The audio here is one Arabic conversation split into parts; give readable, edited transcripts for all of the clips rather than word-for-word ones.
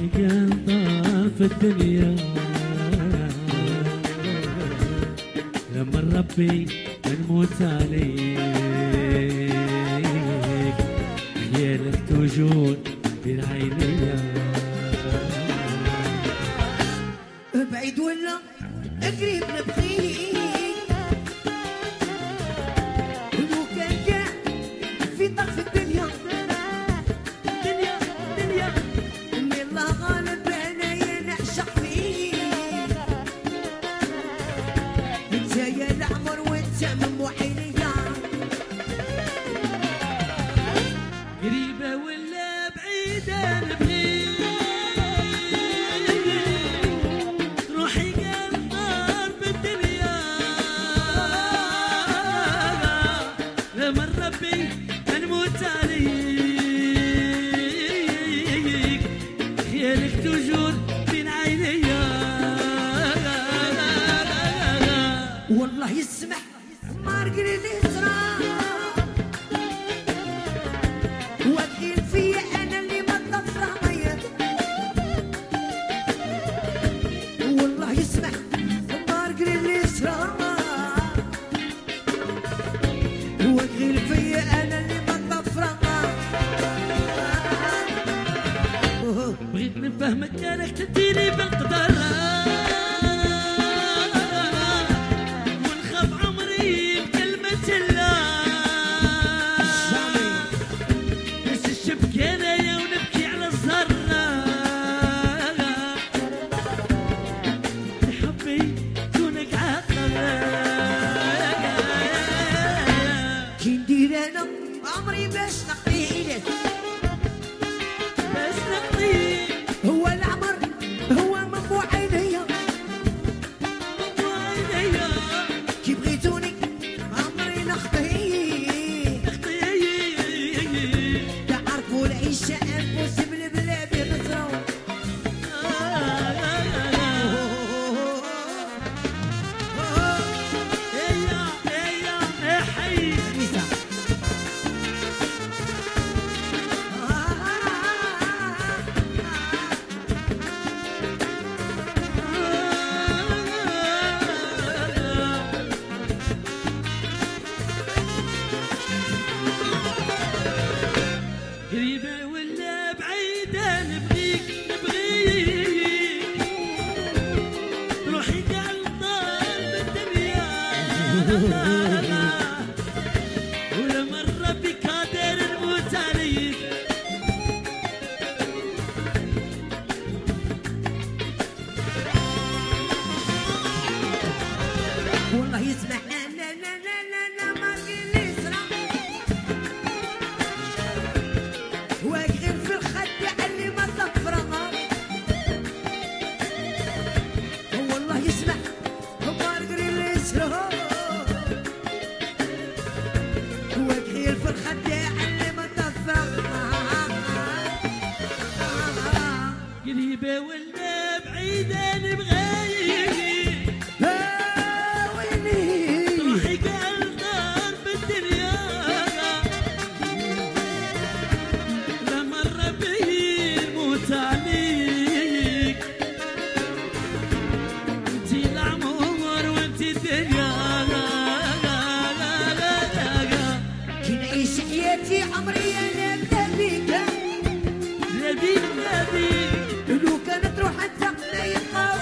كان طار في الدنيا لما ربي نموت عليك خيالك توجود بين عينيا بعيد ولا قريب نبغيك لو كان كاع في طرف الدنيا دنيا من الله غالب انايا نعشق فيك انت يا العمر وانت من وعينيا قريبة ولا بعيدة نبغيك من ربي نموت عليك خيالك توجور بين عينيا والله يسمح ما رقلي اللي صرا وتقيل فيا انا اللي ما طفره ميت والله يسمح ما رقلي اللي صرا وتغير فيا انا اللي ما طفره بغيت نفهمك انك تديني بالقدر ونخاف عمري بكلمة الله ناس الشبكة انايا ونبكي على الزهرة حبي دونك عاقل كي ندير انا عمري باش نقيلك هو العمر هو ممو عينيا كي بغيتوني عمري نخطيك تعرفوا العيشة امبوسيبل بلا بيغزرو قريبة ولا بعيدة نبغيك روحي قال طال بالدنيا ولما ربي قادر نموت عليك والله يسمح لا ما قلي صرا واقف في الخد اللي ما تفرغ والله يسمح ما قلي لي صرا واقف في الخد اللي ما تفرغ قريبة ولا بعيدة نبغيك روحي قال طار بالدنيا لما ربي يموت عليك انتي العمر وانتي الدنيا كي نعيش حياتي عمري انا بلا بيك بلا بيك لو كانت روح انت لا يبقى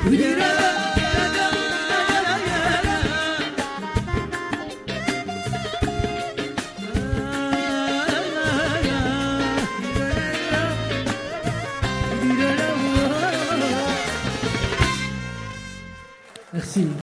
Merci.